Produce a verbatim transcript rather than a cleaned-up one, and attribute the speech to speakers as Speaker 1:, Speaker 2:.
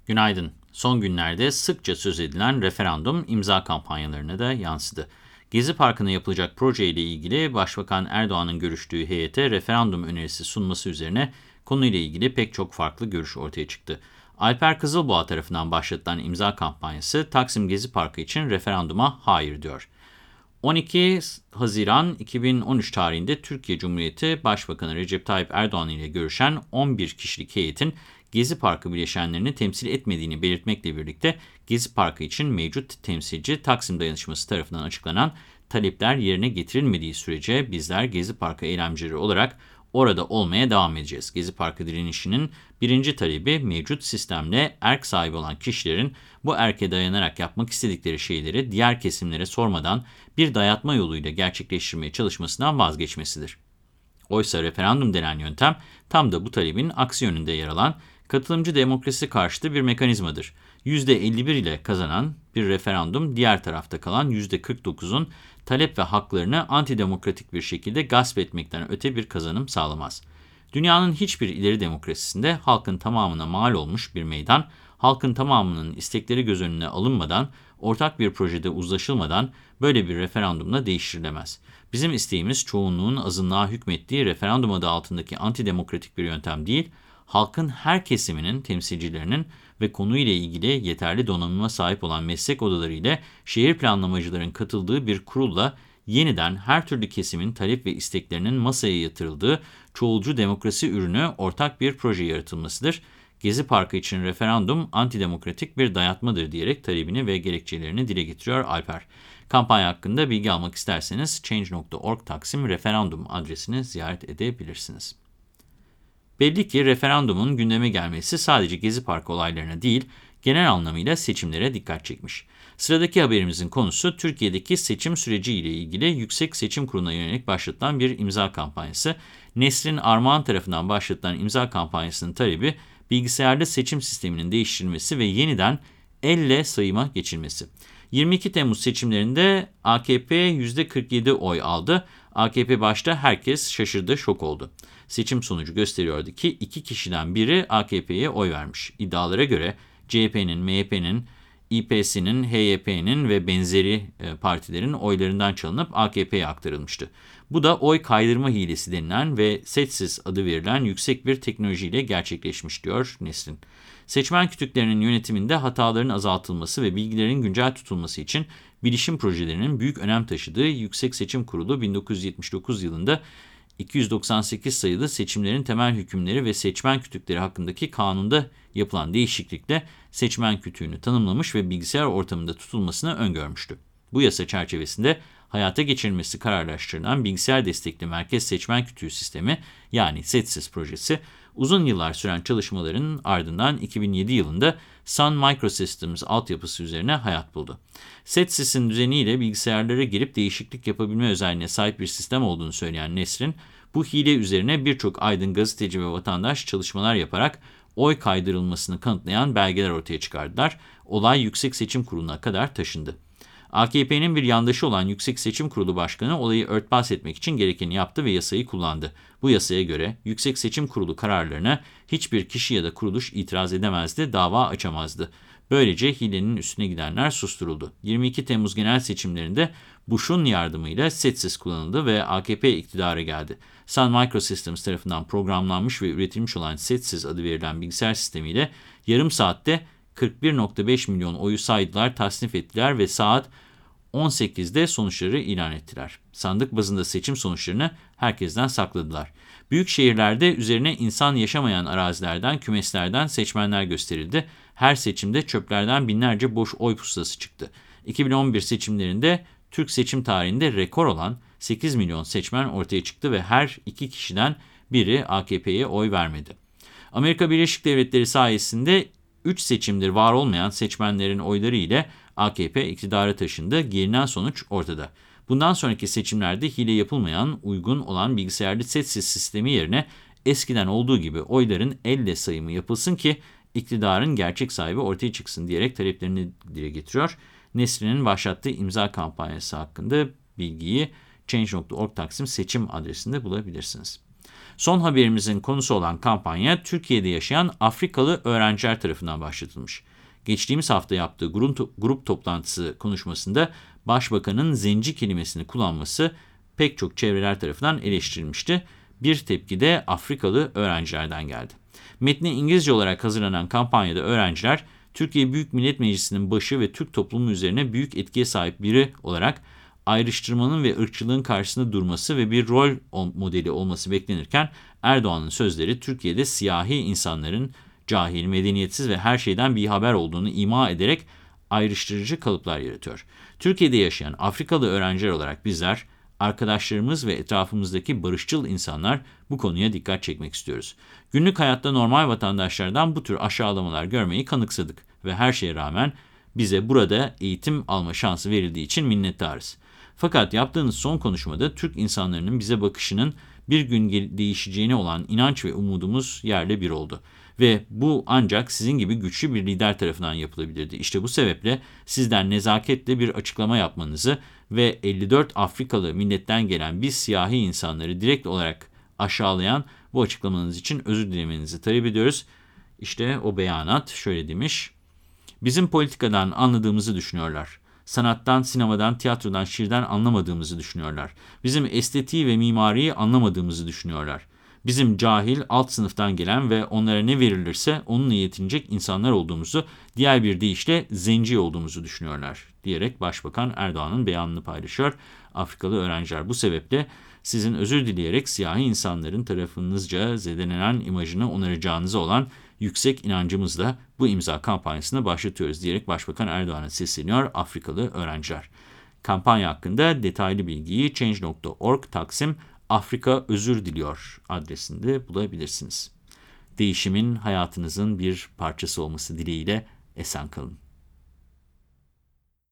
Speaker 1: Günaydın. Son günlerde sıkça söz edilen referandum imza kampanyalarına da yansıdı. Gezi Parkı'na yapılacak projeyle ilgili Başbakan Erdoğan'ın görüştüğü heyete referandum önerisi sunması üzerine konuyla ilgili pek çok farklı görüş ortaya çıktı. Alper Kızılboğa tarafından başlatılan imza kampanyası Taksim Gezi Parkı için referanduma hayır diyor. on iki Haziran iki bin on üç tarihinde Türkiye Cumhuriyeti Başbakanı Recep Tayyip Erdoğan ile görüşen on bir kişilik heyetin Gezi Parkı bileşenlerini temsil etmediğini belirtmekle birlikte Gezi Parkı için mevcut temsilci Taksim Dayanışması tarafından açıklanan talepler yerine getirilmediği sürece bizler Gezi Parkı eylemcileri olarak orada olmaya devam edeceğiz. Gezi Parkı direnişinin birinci talebi mevcut sistemle erk sahibi olan kişilerin bu erke dayanarak yapmak istedikleri şeyleri diğer kesimlere sormadan bir dayatma yoluyla gerçekleştirmeye çalışmasından vazgeçmesidir. Oysa referandum denen yöntem tam da bu talebin aksi yönünde yer alan katılımcı demokrasi karşıtı bir mekanizmadır. yüzde elli bir ile kazanan bir referandum diğer tarafta kalan yüzde kırk dokuzun talep ve haklarını antidemokratik bir şekilde gasp etmekten öte bir kazanım sağlamaz. Dünyanın hiçbir ileri demokrasisinde halkın tamamına mal olmuş bir meydan, halkın tamamının istekleri göz önüne alınmadan, ortak bir projede uzlaşılmadan böyle bir referandumla değiştirilemez. Bizim isteğimiz çoğunluğun azınlığa hükmettiği referandum adı altındaki antidemokratik bir yöntem değil, halkın her kesiminin temsilcilerinin ve konuyla ilgili yeterli donanıma sahip olan meslek odaları ile şehir planlamacıların katıldığı bir kurulla yeniden her türlü kesimin talep ve isteklerinin masaya yatırıldığı çoğulcu demokrasi ürünü ortak bir proje yaratılmasıdır. Gezi Parkı için referandum antidemokratik bir dayatmadır diyerek talebini ve gerekçelerini dile getiriyor Alper. Kampanya hakkında bilgi almak isterseniz change nokta org Taksim referandum adresini ziyaret edebilirsiniz. Belli ki referandumun gündeme gelmesi sadece Gezi Parkı olaylarına değil, genel anlamıyla seçimlere dikkat çekmiş. Sıradaki haberimizin konusu Türkiye'deki seçim süreci ile ilgili Yüksek Seçim Kurulu'na yönelik başlatılan bir imza kampanyası. Nesrin Armağan tarafından başlatılan imza kampanyasının talebi bilgisayarlı seçim sisteminin değiştirilmesi ve yeniden elle sayıma geçilmesi. yirmi iki Temmuz seçimlerinde A K P yüzde kırk yedi oy aldı. A K P başta herkes şaşırdı, şok oldu. Seçim sonucu gösteriyordu ki iki kişiden biri A K P'ye oy vermiş. İddialara göre C H P'nin, M H P'nin, İ P S'nin, H Y P'nin ve benzeri e, partilerin oylarından çalınıp A K P'ye aktarılmıştı. Bu da oy kaydırma hilesi denilen ve SETSİS adı verilen yüksek bir teknolojiyle gerçekleşmiş diyor Nesrin. Seçmen kütüklerinin yönetiminde hataların azaltılması ve bilgilerin güncel tutulması için bilişim projelerinin büyük önem taşıdığı Yüksek Seçim Kurulu bin dokuz yüz yetmiş dokuz yılında iki yüz doksan sekiz sayılı seçimlerin temel hükümleri ve seçmen kütükleri hakkındaki kanunda yapılan değişiklikle seçmen kütüğünü tanımlamış ve bilgisayar ortamında tutulmasını öngörmüştü. Bu yasa çerçevesinde hayata geçirilmesi kararlaştırılan bilgisayar destekli merkez seçmen kütüğü sistemi yani SETSİS projesi uzun yıllar süren çalışmaların ardından iki bin yedi yılında Sun Microsystems altyapısı üzerine hayat buldu. SETSİS'in düzeniyle bilgisayarlara girip değişiklik yapabilme özelliğine sahip bir sistem olduğunu söyleyen Nesrin, bu hile üzerine birçok aydın, gazeteci ve vatandaş çalışmalar yaparak oy kaydırılmasını kanıtlayan belgeler ortaya çıkardılar. Olay Yüksek Seçim Kurulu'na kadar taşındı. A K P'nin bir yandaşı olan Yüksek Seçim Kurulu Başkanı olayı örtbas etmek için gerekeni yaptı ve yasayı kullandı. Bu yasaya göre Yüksek Seçim Kurulu kararlarına hiçbir kişi ya da kuruluş itiraz edemezdi, dava açamazdı. Böylece hilenin üstüne gidenler susturuldu. yirmi iki Temmuz genel seçimlerinde Bush'un yardımıyla SETSİS kullanıldı ve A K P iktidara geldi. Sun Microsystems tarafından programlanmış ve üretilmiş olan SETSİS adı verilen bilgisayar sistemiyle yarım saatte kırk bir nokta beş milyon oyu saydılar, tasnif ettiler ve saat on sekizde sonuçları ilan ettiler. Sandık bazında seçim sonuçlarını herkesten sakladılar. Büyük şehirlerde üzerine insan yaşamayan arazilerden, kümeslerden seçmenler gösterildi. Her seçimde çöplerden binlerce boş oy pusulası çıktı. iki bin on bir seçimlerinde Türk seçim tarihinde rekor olan sekiz milyon seçmen ortaya çıktı ve her iki kişiden biri A K P'ye oy vermedi. Amerika Birleşik Devletleri sayesinde üç seçimdir var olmayan seçmenlerin oyları ile A K P iktidara taşındı. Gelinen sonuç ortada. Bundan sonraki seçimlerde hile yapılmayan, uygun olan bilgisayarlı SETSİS sistemi yerine eskiden olduğu gibi oyların elle sayımı yapılsın ki iktidarın gerçek sahibi ortaya çıksın diyerek taleplerini dile getiriyor. Nesrin'in başlattığı imza kampanyası hakkında bilgiyi change nokta org Taksim seçim adresinde bulabilirsiniz. Son haberimizin konusu olan kampanya Türkiye'de yaşayan Afrikalı öğrenciler tarafından başlatılmış. Geçtiğimiz hafta yaptığı grup, grup toplantısı konuşmasında Başbakanın zenci kelimesini kullanması pek çok çevreler tarafından eleştirilmişti. Bir tepki de Afrikalı öğrencilerden geldi. Metni İngilizce olarak hazırlanan kampanyada öğrenciler, Türkiye Büyük Millet Meclisi'nin başı ve Türk toplumu üzerine büyük etkiye sahip biri olarak ayrıştırmanın ve ırkçılığın karşısında durması ve bir rol modeli olması beklenirken, Erdoğan'ın sözleri Türkiye'de siyahi insanların cahil, medeniyetsiz ve her şeyden bihaber olduğunu ima ederek ayrıştırıcı kalıplar yaratıyor. Türkiye'de yaşayan Afrikalı öğrenciler olarak bizler, arkadaşlarımız ve etrafımızdaki barışçıl insanlar bu konuya dikkat çekmek istiyoruz. Günlük hayatta normal vatandaşlardan bu tür aşağılamalar görmeyi kanıksadık ve her şeye rağmen bize burada eğitim alma şansı verildiği için minnettarız. Fakat yaptığınız son konuşmada Türk insanlarının bize bakışının bir gün değişeceğine olan inanç ve umudumuz yerle bir oldu. Ve bu ancak sizin gibi güçlü bir lider tarafından yapılabilirdi. İşte bu sebeple sizden nezaketle bir açıklama yapmanızı ve elli dört Afrikalı milletten gelen biz siyahi insanları direkt olarak aşağılayan bu açıklamanız için özür dilemenizi talep ediyoruz. İşte o beyanat şöyle demiş: Bizim politikadan anladığımızı düşünüyorlar. Sanattan, sinemadan, tiyatrodan, şiirden anlamadığımızı düşünüyorlar. Bizim estetiği ve mimariyi anlamadığımızı düşünüyorlar. Bizim cahil, alt sınıftan gelen ve onlara ne verilirse onunla yetinecek insanlar olduğumuzu, diğer bir deyişle zenci olduğumuzu düşünüyorlar, diyerek Başbakan Erdoğan'ın beyanını paylaşıyor. Afrikalı öğrenciler bu sebeple sizin özür dileyerek siyahi insanların tarafınızca zedelenen imajını onaracağınıza olan yüksek inancımızla bu imza kampanyasını başlatıyoruz, diyerek Başbakan Erdoğan'a sesleniyor Afrikalı öğrenciler. Kampanya hakkında detaylı bilgiyi change nokta org Taksim Afrika özür diliyor adresinde bulabilirsiniz. Değişimin hayatınızın bir parçası olması dileğiyle esen kalın.